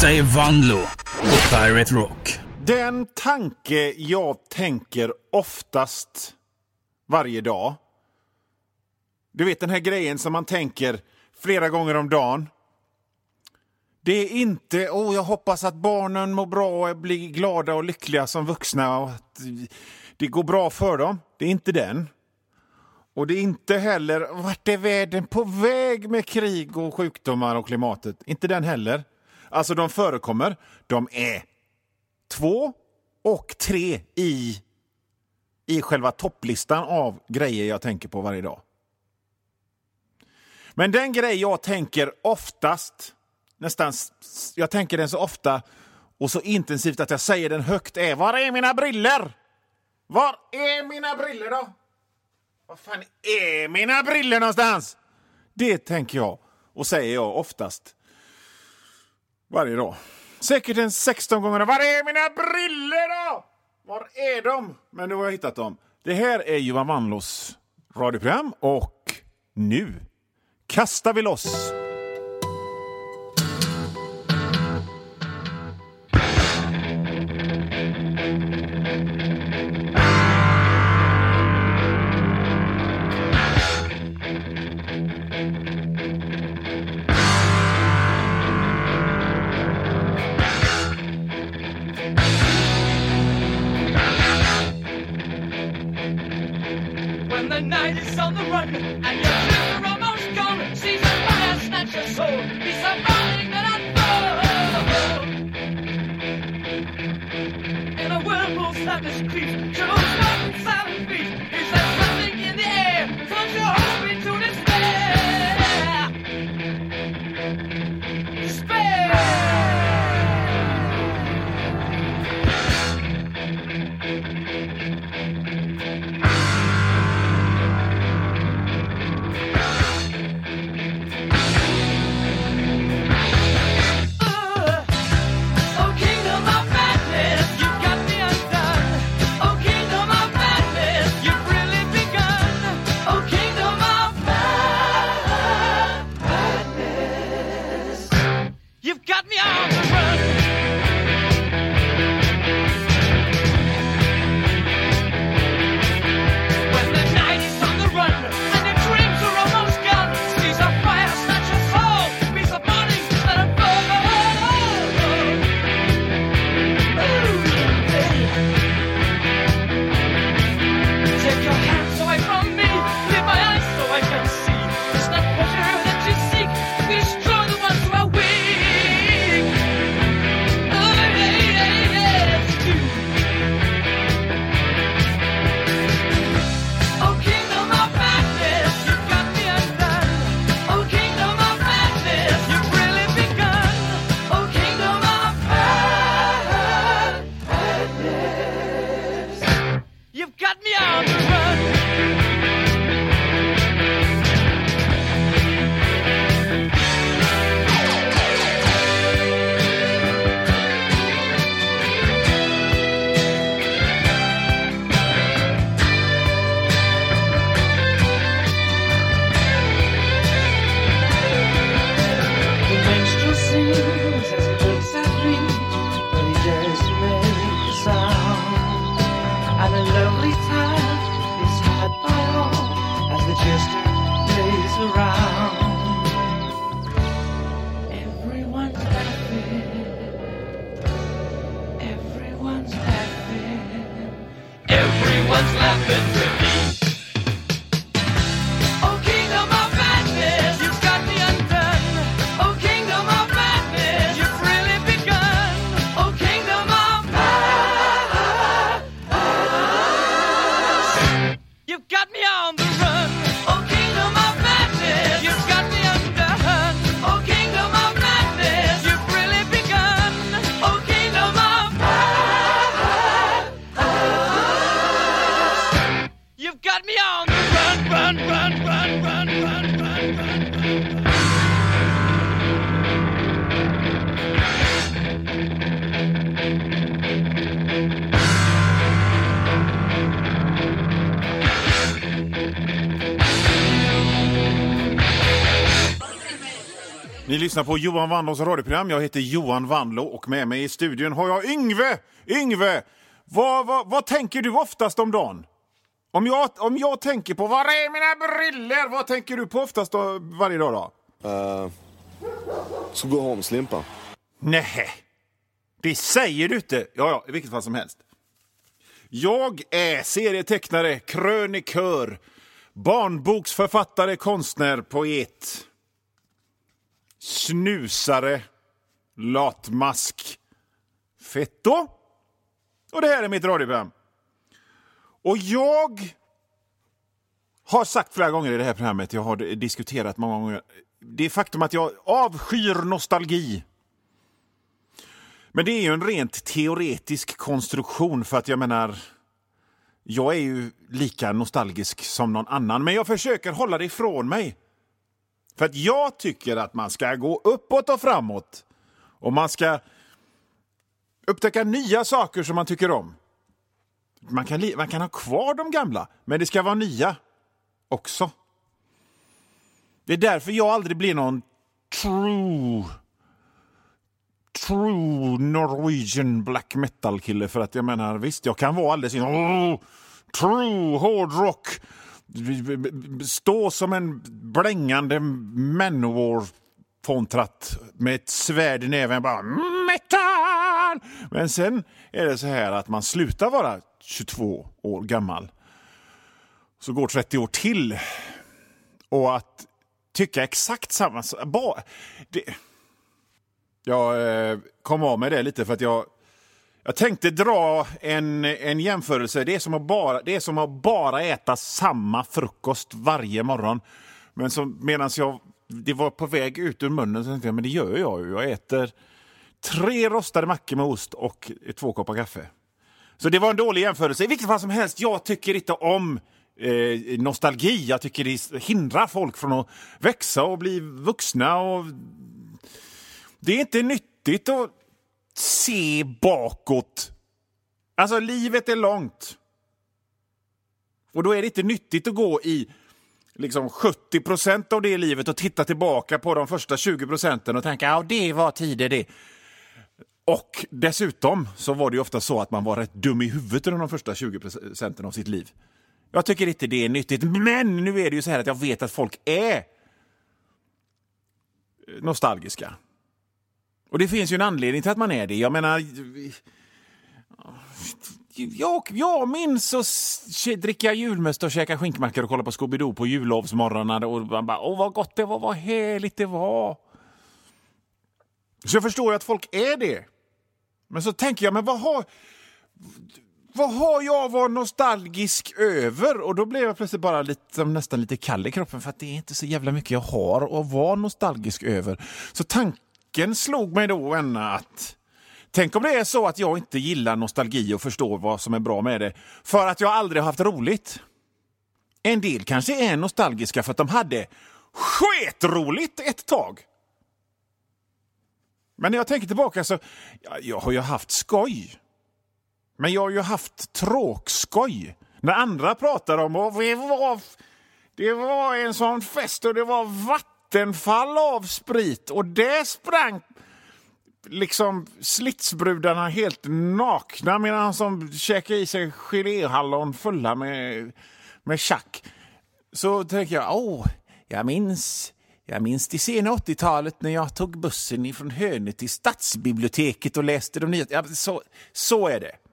Detta är Vanlo på Pirate Rock. Den tanke jag tänker oftast varje dag. Du vet den här grejen som man tänker flera gånger om dagen. Det är inte, jag hoppas att barnen mår bra och blir glada och lyckliga som vuxna och att det går bra för dem. Det är inte den. Och det är inte heller, vart är världen på väg med krig och sjukdomar och klimatet? Inte den heller. Alltså de förekommer, de är 2 och 3 i själva topplistan av grejer jag tänker på varje dag. Men den grej jag tänker oftast, jag tänker den så ofta och så intensivt att jag säger den högt är: var är mina briller? Var är mina briller då? Var fan är mina briller någonstans? Det tänker jag och säger jag oftast varje dag. Säkert en 16 gånger. Var är mina briller då? Var är de? Men nu har jag hittat dem. Det här är Johan Vanlos radioprogram och nu kastar vi loss. When the night is on the run and your friends are almost gone, she's a fire snatcher soul, be somebody that I know. In a whirlpool sadness creeps, she looks up in silent feet. Is there something in the air, turns your hope into despair? Despair. Ni lyssnar på Johan Wanlås radioprogram. Jag heter Johan Wanlå och med mig i studion har jag Yngve. Yngve, vad tänker du oftast om dagen? Om jag tänker på var är mina briller, vad tänker du på oftast varje dag då? Så gå hem, slimpa. Nej, det säger du inte. Ja, i vilket fall som helst. Jag är serietecknare, krönikör, barnboksförfattare, konstnär, poet, snusare, latmask, fetto. Och det här är mitt radioprogram. Och jag har sagt flera gånger i det här programmet, jag har diskuterat många gånger, det är faktum att jag avskyr nostalgi. Men det är ju en rent teoretisk konstruktion, för att jag menar, jag är ju lika nostalgisk som någon annan, men jag försöker hålla det ifrån mig. För att jag tycker att man ska gå uppåt och framåt. Och man ska upptäcka nya saker som man tycker om. Man kan ha kvar de gamla, men det ska vara nya också. Det är därför jag aldrig blir någon true Norwegian black metal kille. För att jag menar, visst, jag kan vara alldeles true hårdrock, stå som en blängande Manowar-fontrat med ett svärd i näven, bara metal. Men sen är det så här att man slutar vara 22 år gammal, så går 30 år till, och att tycka exakt samma jag kom av med det lite, för att jag tänkte dra en jämförelse. Det är som att bara äta samma frukost varje morgon. Men det var på väg ut ur munnen, så tänkte jag, men det gör jag ju. Jag äter 3 rostade mackor med ost och 2 koppar kaffe. Så det var en dålig jämförelse. I vilket fall som helst, jag tycker inte om nostalgi. Jag tycker det hindrar folk från att växa och bli vuxna. Och det är inte nyttigt att se bakåt. Alltså, livet är långt. Och då är det inte nyttigt att gå i liksom 70% av det livet och titta tillbaka på de första 20% och tänka, ja, det var tider det. Och dessutom så var det ju ofta så att man var rätt dum i huvudet under de första 20% av sitt liv. Jag tycker inte det är nyttigt. Men nu är det ju så här att jag vet att folk är nostalgiska. Och det finns ju en anledning till att man är det. Jag menar, jag minns att dricka julmust och käka skinkmackor och kolla på Scooby-Doo på jullovsmorgonen. Och man bara, vad gott det var, vad härligt det var. Så jag förstår ju att folk är det. Men så tänker jag, men vad har jag varit nostalgisk över? Och då blev jag plötsligt bara nästan lite kall i kroppen, för att det är inte så jävla mycket jag har att vara nostalgisk över. Så tanken slog mig då att tänk om det är så att jag inte gillar nostalgi och förstår vad som är bra med det, för att jag aldrig har haft roligt. En del kanske är nostalgiska för att de hade skitroligt ett tag. Men när jag tänker tillbaka så, jag har ju haft skoj. Men jag har ju haft tråkskoj. När andra pratar om, det var en sån fest och det var vattenfall av sprit. Och det sprang liksom slitsbrudarna helt nakna, medan som käkade i sig geléhallon fulla med tjack. Så tänker jag, jag minns det sena 80-talet när jag tog bussen ifrån Hönö till stadsbiblioteket och läste de nya. Ja, så är det.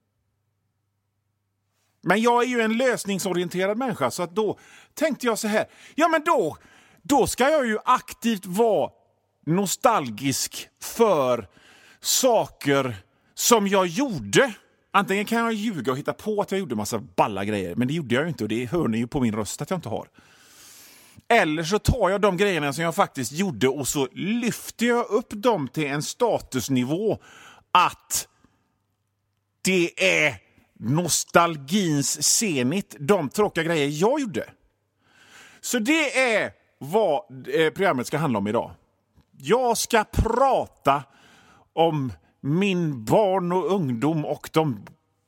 Men jag är ju en lösningsorienterad människa, så att då tänkte jag så här. Ja, men då ska jag ju aktivt vara nostalgisk för saker som jag gjorde. Antingen kan jag ljuga och hitta på att jag gjorde massa balla grejer, men det gjorde jag ju inte, och det hör ni ju på min röst att jag inte har. Eller så tar jag de grejerna som jag faktiskt gjorde och så lyfter jag upp dem till en statusnivå att det är nostalgins senit, de tråkiga grejer jag gjorde. Så det är vad programmet ska handla om idag. Jag ska prata om min barn och ungdom och de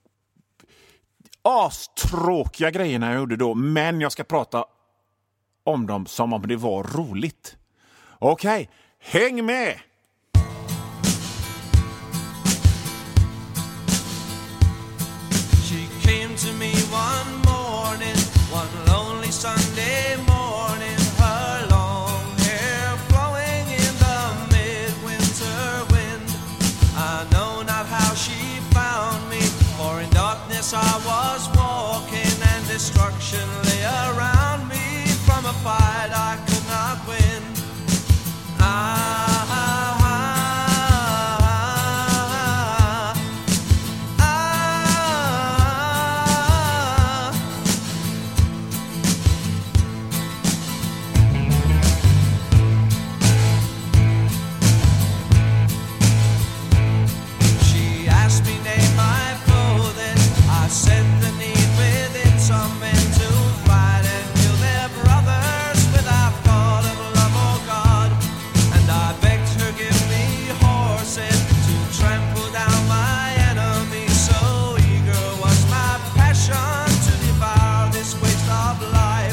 astråkiga grejerna jag gjorde då, men jag ska prata om dem som om det var roligt. Okej, Häng med! She came to me one morning, one lonely Sunday morning, her long hair flowing in the midwinter wind. I know not how she found me, for in darkness I was walking, and destruction lay around me from a fight I could not win. She asked me name my clothing. I said the need within some men to fight and kill their brothers without thought of love or God. And I begged her give me horses to trample down my enemies. So eager was my passion to devour this waste of life.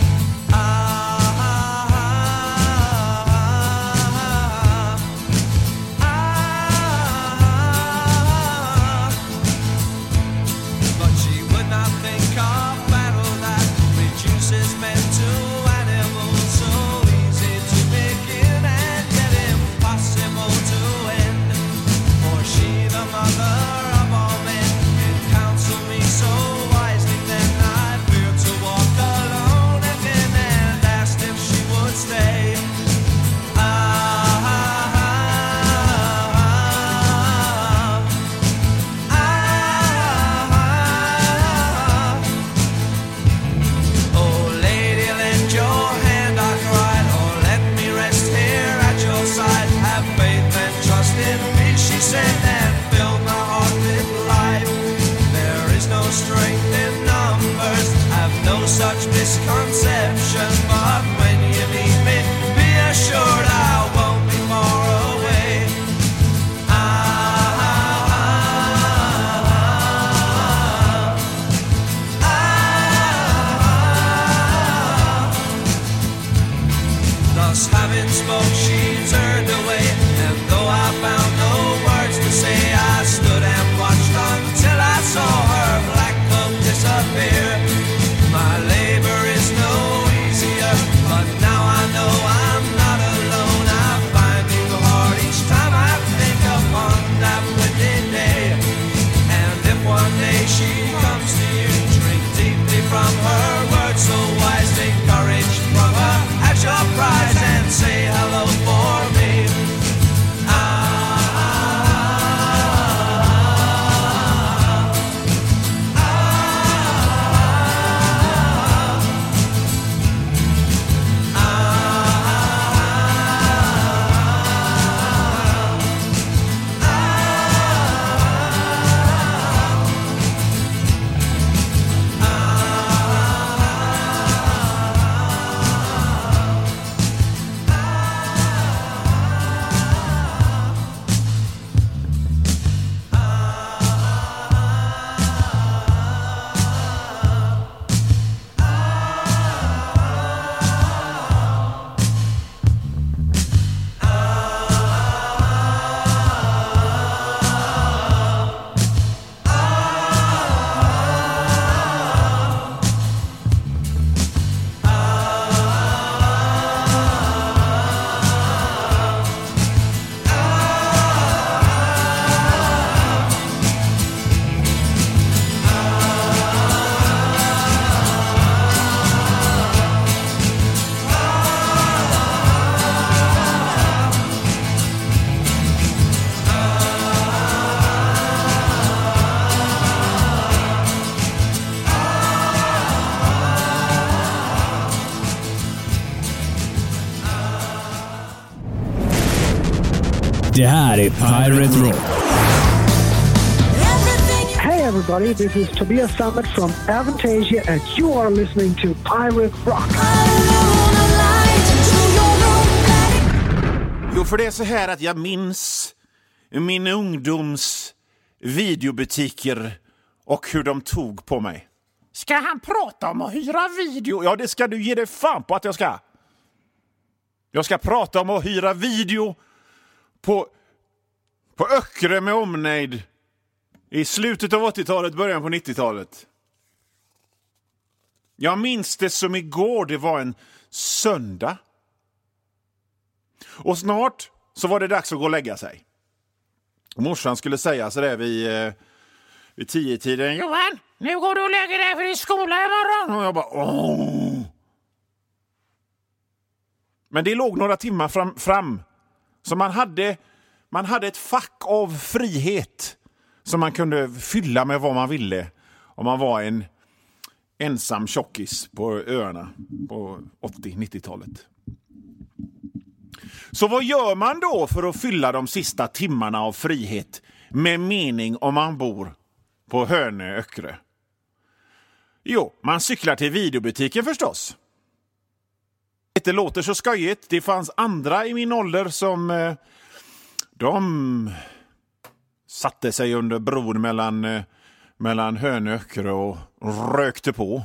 But she would not think of battle that reduces men to animals, so easy to begin and yet impossible to end. For she, the mother of all men, did counsel me so wisely. Then I feared to walk alone again and asked if she would stay. Oh, lady, lend your hand, I cried, or let me rest here at your side. Have faith and trust in me, she said, and filled my heart with life. There is no strength in numbers, have no such misconception, but when you meet me, be assured I won't be far away. Thus having spoke, she turned away, and though I found no words to say, I stood and watched until I saw her black cloak disappear. My labor is no easier, but now I know I'm not alone. I find it hard each time I think upon that windy day. And if one day she comes to you, drink deeply from her words so wise, take courage from her at your prize and say hello for me. Det här är Pirate Rock. Hey everybody, this is Tobias Sammet from Avantasia and you are listening to Pirate Rock. Jo, för det är så här att jag minns min ungdoms videobutiker och hur de tog på mig. Ska han prata om att hyra video? Ja, det ska du ge dig fan på att jag ska. Jag ska prata om att hyra video på Öckerö med omnejd i slutet av 80-talet, början på 90-talet. Jag minns det som igår, det var en söndag. Och snart så var det dags att gå och lägga sig. Och morsan skulle säga så där vid 10-tiden: Johan, nu går du och lägger dig för din skola imorgon. Och jag bara, åh. Men det låg några timmar fram. Så man hade ett fack av frihet som man kunde fylla med vad man ville. Om man var en ensam tjockis på öarna på 80-90-talet. Så vad gör man då för att fylla de sista timmarna av frihet med mening om man bor på Hönö, Öckerö? Jo, man cyklar till videobutiken förstås. Det låter så skojigt. Det fanns andra i min ålder som de satte sig under bron mellan Hönö och Öckerö och rökte på.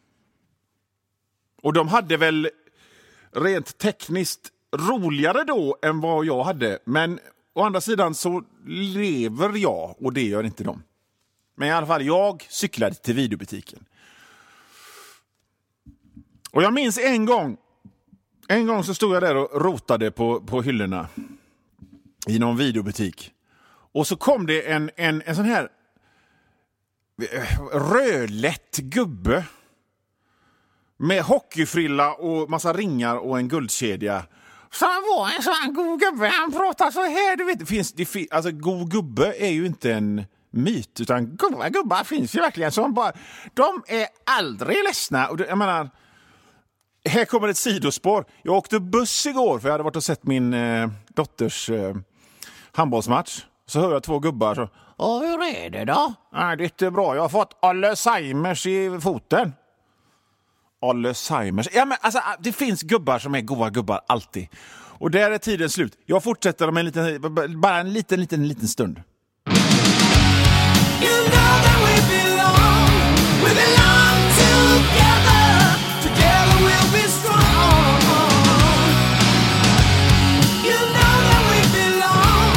Och de hade väl rent tekniskt roligare då än vad jag hade. Men å andra sidan så lever jag och det gör inte de. Men i alla fall, jag cyklade till videobutiken. Och jag minns en gång så stod jag där och rotade på hyllorna i någon videobutik. Och så kom det en sån här rödlätt gubbe med hockeyfrilla och massa ringar och en guldkedja. Så han var en sån god gubbe, han pratar så här, du vet. Alltså god gubbe är ju inte en myt, utan goda gubbar finns ju verkligen som bara, de är aldrig ledsna. Och jag menar, här kommer ett sidospår. Jag åkte buss igår för jag hade varit och sett min dotters handbollsmatch. Så hör jag två gubbar så, hur är det då? Nej, det är bra. Jag har fått Alzheimers i foten. Alzheimers. Ja, men alltså, det finns gubbar som är goda gubbar alltid. Och där är tiden slut. Jag fortsätter om en liten stund. You know that we belong together. Together we'll be strong. You know that we belong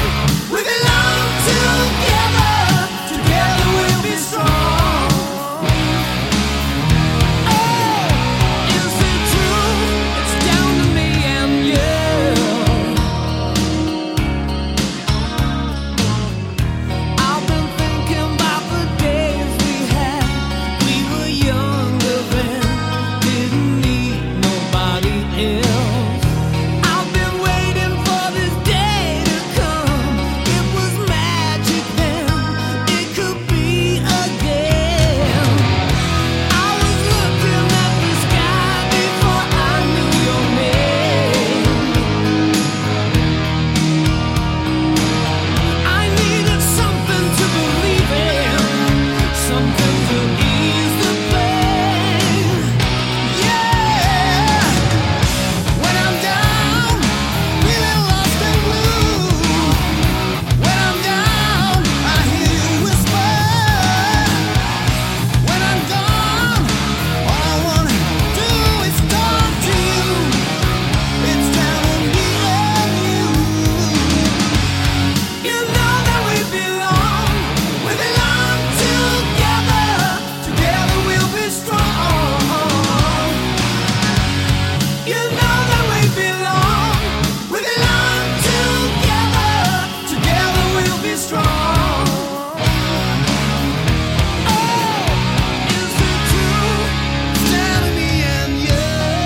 together. Together we'll be strong. Oh, is it true? It's down to me and you. I've been thinking about the days we had. We were younger then, didn't need nobody else. I've been waiting for this day to come. It was magic then, it could be again. I was looking at the sky before I knew your name. I needed something to believe in, something to ease the pain. Yeah, when I'm down, feeling lost and blue. When I'm down, I hear you whisper. When I'm gone, all I wanna do is talk to you. It's down to me and you. You know that we belong together. Together we'll be strong. You know that we belong together. Together we'll be strong. Oh, is it true? Stand me and you.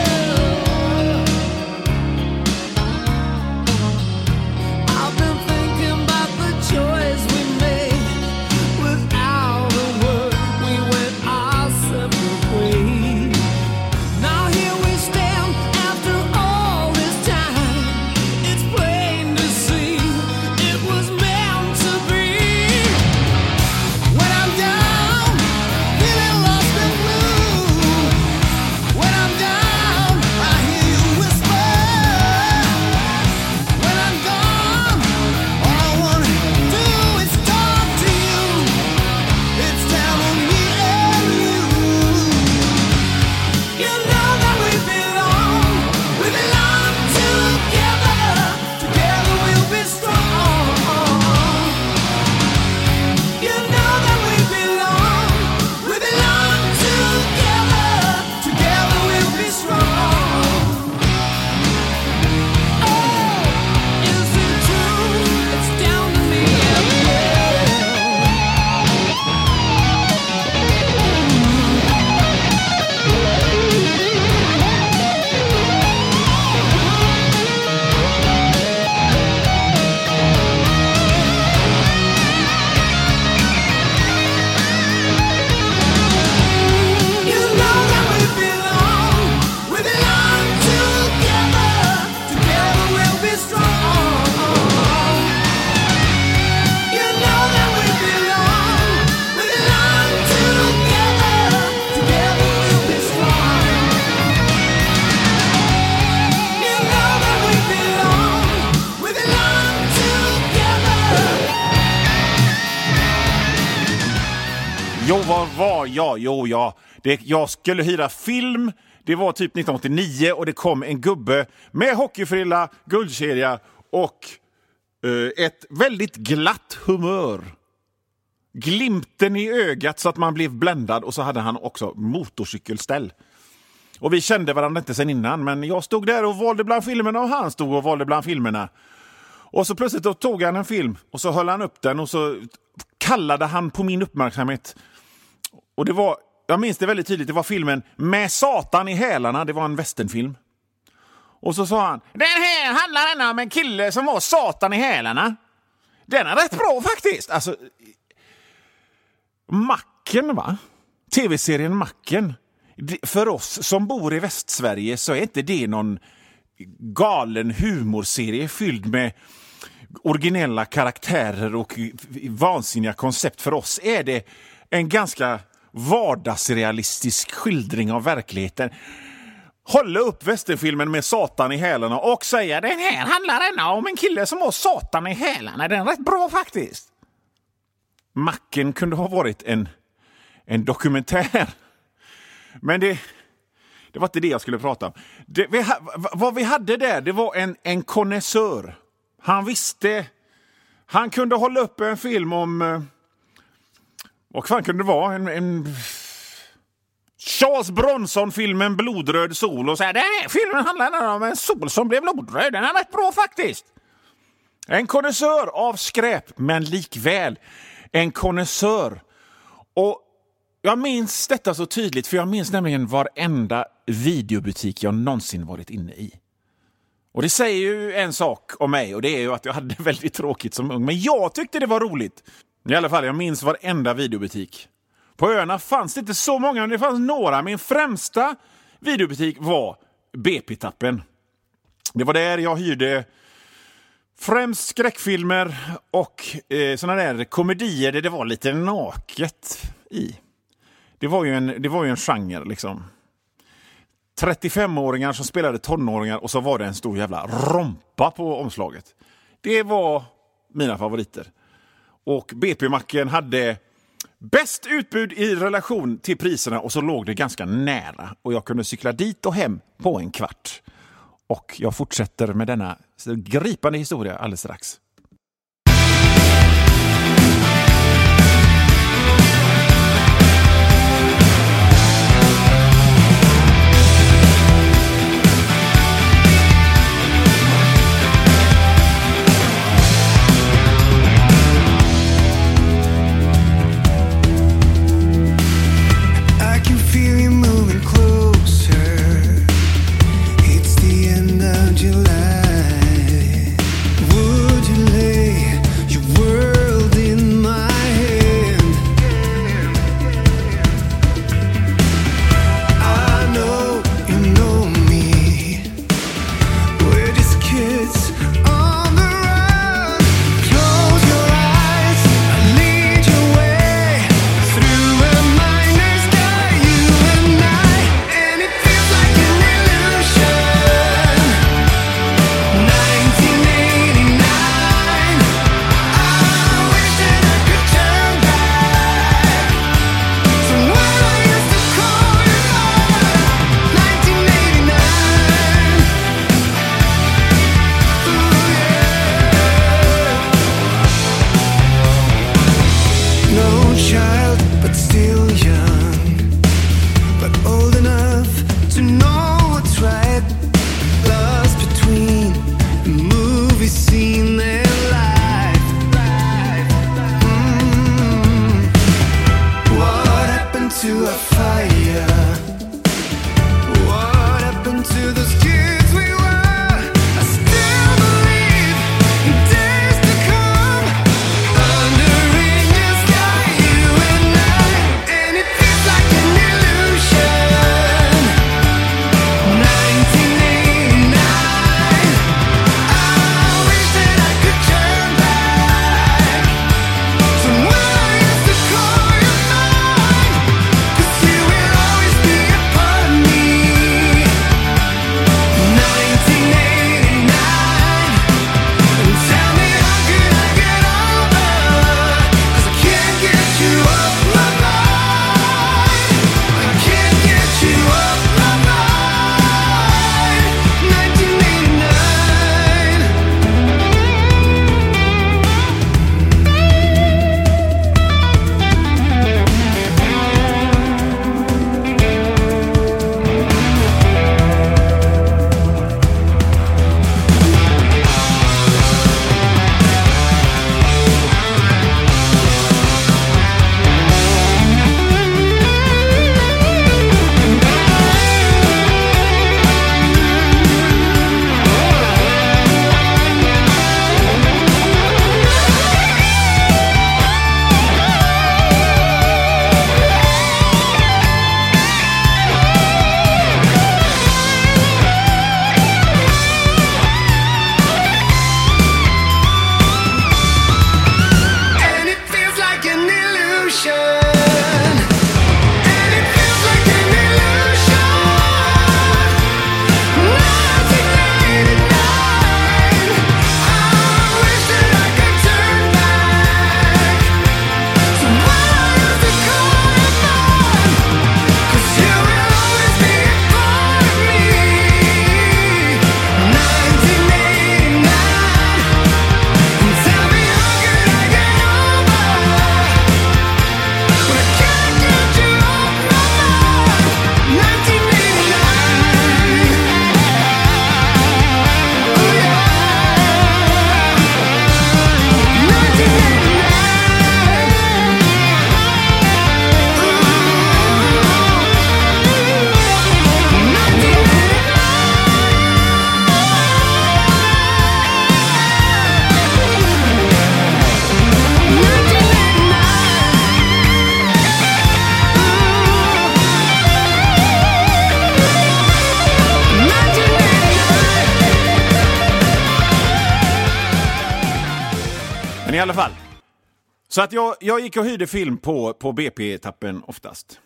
I've been thinking about the choice we made. Without a word, we went our separate ways. Now here we stand after Jag skulle hyra film. Det var typ 1989 och det kom en gubbe med hockeyfrilla, guldkedja och ett väldigt glatt humör. Glimten i ögat så att man blev bländad, och så hade han också motorcykelställ. Och vi kände varandra inte sen innan, men jag stod där och valde bland filmerna och han stod och valde bland filmerna. Och så plötsligt då tog han en film och så höll han upp den och så kallade han på min uppmärksamhet. Och det var, jag minns det väldigt tydligt, det var filmen Med Satan i hälarna, det var en westernfilm. Och så sa han, den här handlar om en kille som var Satan i hälarna. Den är rätt bra faktiskt. Alltså, Macken, va? TV-serien Macken. För oss som bor i Västsverige så är inte det någon galen humorserie fylld med originella karaktärer och vansinniga koncept. För oss är det en ganska vardagsrealistisk skildring av verkligheten. Hålla upp västernfilmen Med Satan i hälarna och säga, den här handlar om en kille som har Satan i hälarna. Den är rätt bra faktiskt. Macken kunde ha varit en dokumentär. Men det var inte det jag skulle prata om. Vad vi hade där, det var en konnässör. Han visste. Han kunde hålla upp en film om... vad fan kunde det vara? En Charles Bronson-filmen Blodröd sol. Och säga, den här filmen handlar om en sol som blev blodröd. Den är rätt bra faktiskt. En konnässör av skräp, men likväl en konnässör. Och jag minns detta så tydligt, för jag minns nämligen varenda videobutik jag någonsin varit inne i. Och det säger ju en sak om mig, och det är ju att jag hade väldigt tråkigt som ung. Men jag tyckte det var roligt. I alla fall, jag minns varenda videobutik. På öarna fanns det inte så många, men det fanns några. Min främsta videobutik var BP-tappen. Det var där jag hyrde främst skräckfilmer och såna där komedier där det var lite naket i. Det var ju en genre liksom. 35-åringar som spelade tonåringar och så var det en stor jävla rompa på omslaget. Det var mina favoriter. Och BP-macken hade bäst utbud i relation till priserna och så låg det ganska nära. Och jag kunde cykla dit och hem på en kvart. Och jag fortsätter med denna gripande historia alldeles strax. I alla fall. Så att jag gick och hyrde film på BP-tappen oftast.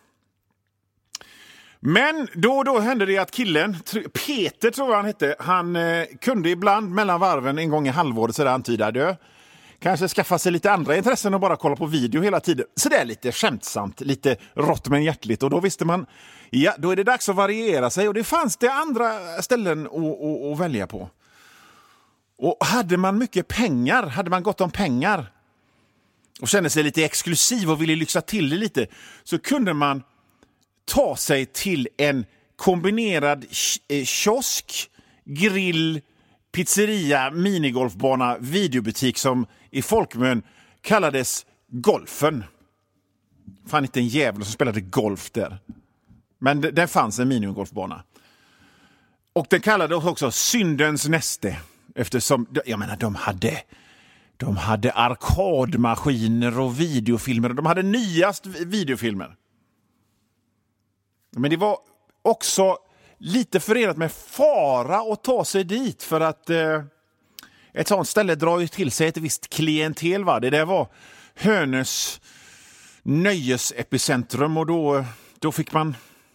Men då hände det att killen, Peter tror jag han hette, han kunde ibland mellan varven en gång i halvåret så där antydade kanske skaffa sig lite andra intressen och bara kolla på video hela tiden. Så det är lite skämtsamt, lite rått men hjärtligt. Och då visste man, ja då är det dags att variera sig. Och det fanns det andra ställen att välja på. Och hade man mycket pengar, hade man gott om pengar och kände sig lite exklusiv och ville lyxa till det lite, så kunde man ta sig till en kombinerad kiosk, grill, pizzeria, minigolfbana, videobutik som i folkmun kallades Golfen. Fan inte en jävel som spelade golf där. Men det fanns en minigolfbana. Och den kallades också Syndens näste. Eftersom, jag menar, de hade arkadmaskiner och videofilmer. De hade nyast videofilmer. Men det var också lite förenat med fara att ta sig dit. För att ett sånt ställe drar ju till sig ett visst klientel. Va? Det där var Hönös nöjesepicentrum. Och då fick man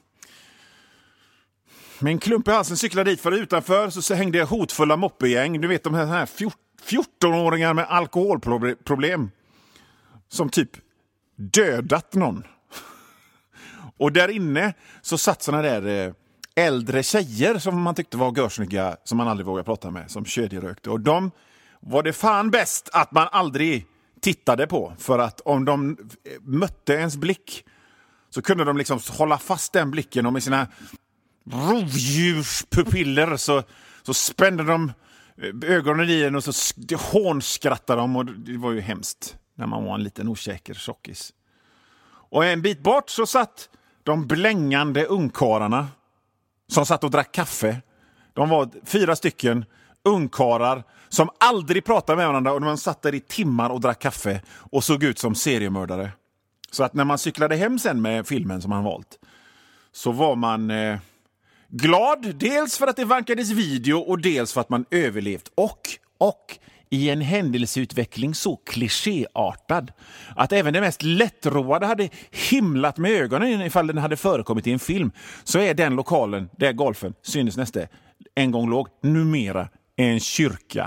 med en klump i halsen cykla dit. För utanför så hängde hotfulla moppegäng. Du vet de här 14-åringar med alkoholproblem. Som typ dödat någon. Och där inne så satt såna där äldre tjejer som man tyckte var görsnygga, som man aldrig vågade prata med, som kedjerökte. Och de var det fan bäst att man aldrig tittade på. För att om de mötte ens blick så kunde de liksom hålla fast den blicken, och med sina rovdjurspupiller så spände de ögonen i den och så hånskrattade de. Och det var ju hemskt när man var en liten osäker tjockis. Och en bit bort så satt de blängande ungkarlarna som satt och drack kaffe. De var 4 stycken ungkarar som aldrig pratade med varandra, och de satt där i timmar och drack kaffe och såg ut som seriemördare. Så att när man cyklade hem sen med filmen som man valt, så var man glad, dels för att det vankades video och dels för att man överlevt. Och i en händelseutveckling så klichéartad att även det mest lättroade hade himlat med ögonen ifall den hade förekommit i en film, så är den lokalen där Golfen Syndens näste en gång låg numera en kyrka.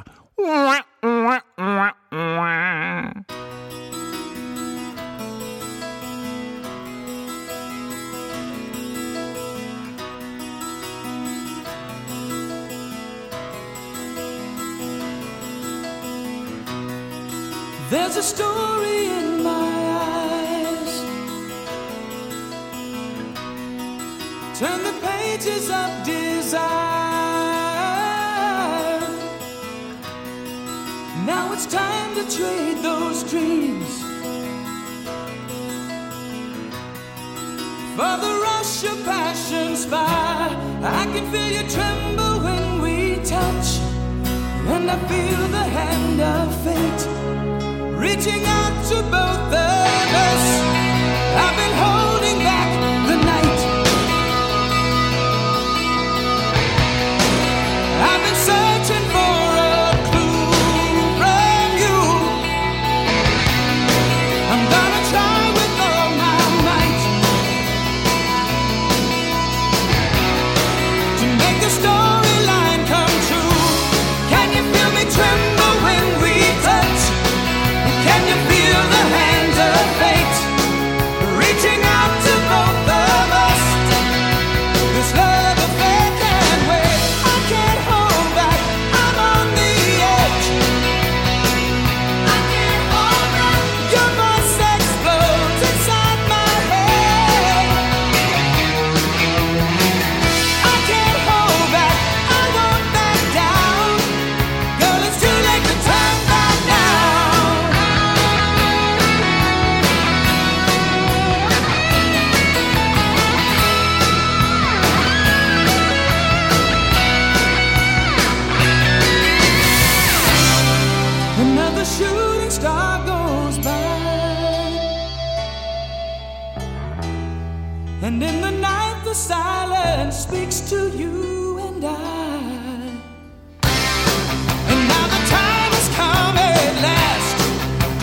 There's a story in my eyes. Turn the pages of desire. Now it's time to trade those dreams for the rush of passion's fire. I can feel you tremble when we touch, and I feel the hand of fate reaching out to both of us. I've been holding back the night. I've been searching for a clue from you. I'm gonna try with all my might to make the storyline come true. Can you feel me tremble when we touch? Can you feel the hand of fate reaching out to both of us? This love affair can't wait. I can't hold back. I'm on the edge. I can't hold back. Your voice explodes inside my head. I can't hold back. I won't back down. Girl, it's too late to turn back now. Another shooting star goes by, and in the night the silence speaks to you and I. And now the time has come at last.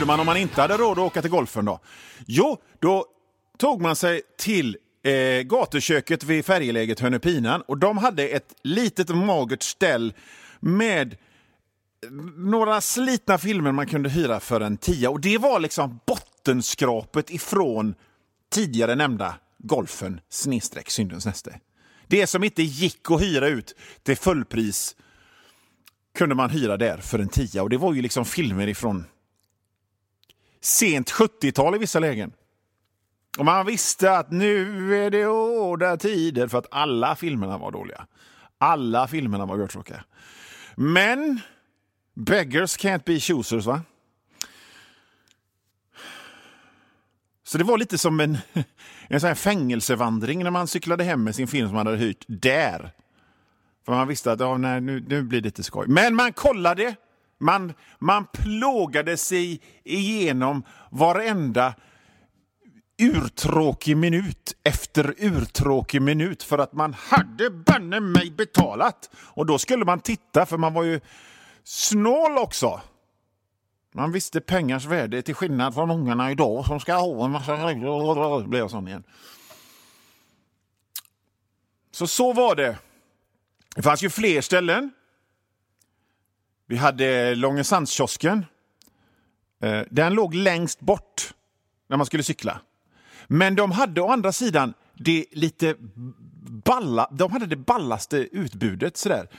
man om man inte hade råd att åka till golfen då? Jo, då tog man sig till gatuköket vid färjeläget Hönöpinan, och de hade ett litet magert ställ med några slitna filmer man kunde hyra för en 10, och det var liksom bottenskrapet ifrån tidigare nämnda golfen / Syndens näste. Det som inte gick att hyra ut till fullpris kunde man hyra där för en 10, och det var ju liksom filmer ifrån sent 70-tal i vissa lägen. Och man visste att nu är det hårda tider, för att alla filmerna var dåliga. Alla filmerna var görtråkiga. Men beggars can't be choosers, va? Så det var lite som en sån här fängelsevandring när man cyklade hem med sin film som man hade hyrt där. För man visste att nu blir det lite skoj. Men man kollade, man plågade sig igenom varenda urtråkig minut efter urtråkig minut, för att man hade banne mig betalat. Och då skulle man titta, för man var ju snål också. Man visste pengars värde, till skillnad från ungarna idag som ska ha en massa regler. Det blev sån igen. Så var det. Det fanns ju fler ställen. Vi hade Långesandskiosken. Den låg längst bort när man skulle cykla. Men de hade å andra sidan det lite de hade det ballaste utbudet sådär.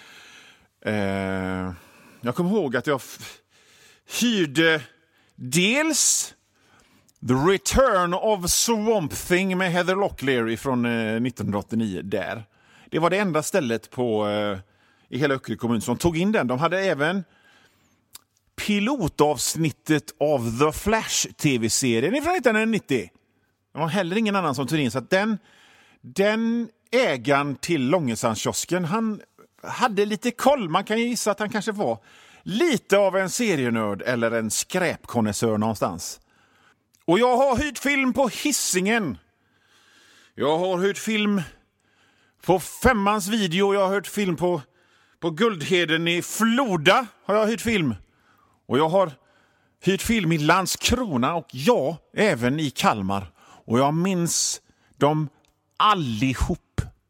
Jag kommer ihåg att jag hyrde dels The Return of Swamp Thing med Heather Locklear från 1989 där. Det var det enda stället i hela Öckerö kommun som tog in den. De hade även pilotavsnittet av The Flash tv-serien från 1990. Det var heller ingen annan som tog in, så att den ägaren till Långesandskiosken, han hade lite koll. Man kan ju gissa att han kanske var lite av en serienörd eller en skräpkonnässör någonstans. Och jag har hyrt film på Hisingen. Jag har hyrt film på Femmans video. Jag har hyrt film på Guldheden i Floda. Har jag hyrt film. Och jag har hyrt film i Landskrona och även i Kalmar. Och jag minns dem allihop.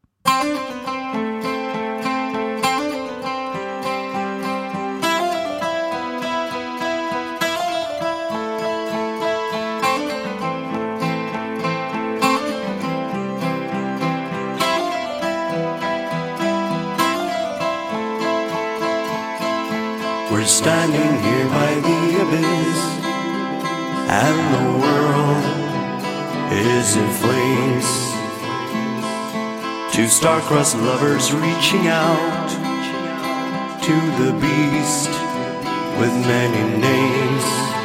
We're standing here by the abyss, and the world is in flames. Two star-crossed lovers reaching out to the beast with many names.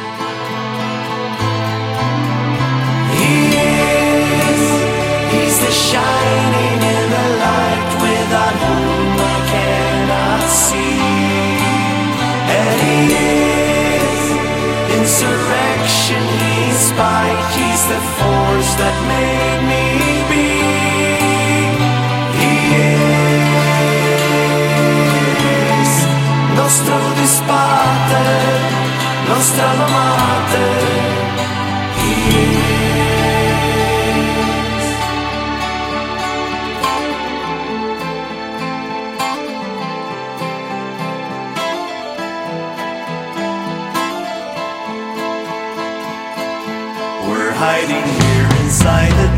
He's the shining in the light without whom I cannot see. And he is insurrection, he's spite, he's the force that made me be. He is nostro disparte, nostra amate. He is. Hiding here inside the